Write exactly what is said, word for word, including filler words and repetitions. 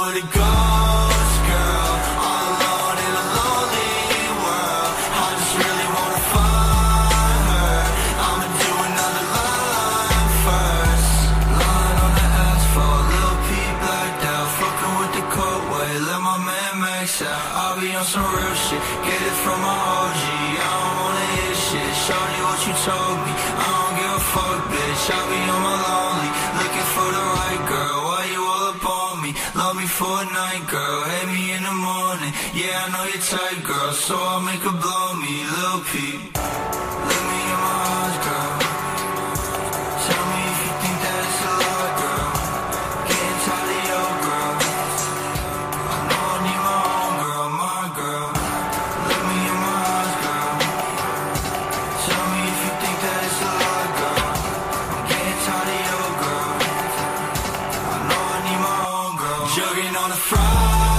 where to go, girl. All alone in a lonely world. I just really wanna find her. I'ma do another line first. Lying on the asphalt, Lil P blacked out. Fucking with the cold way, let my man max out. I'll be on some real shit, get it from my O G. I don't wanna hear shit, shawty what you told me. I don't give a fuck, bitch, I be on my lonely. Looking for the right girl, why you all up on me? Love me for a night, girl, hate me in the morning. Yeah, I know you're tight, girl, so I'll make her blow me. Lil P, look me in my eyes, girl. Tell me if you think that it's a lot, girl. Getting tired of your girl. I know I need my own girl, my girl. Look me in my eyes, girl. Tell me if you think that it's a lot, girl. I'm getting tired of your girl. I know I need my own girl. Jugging on a Friday.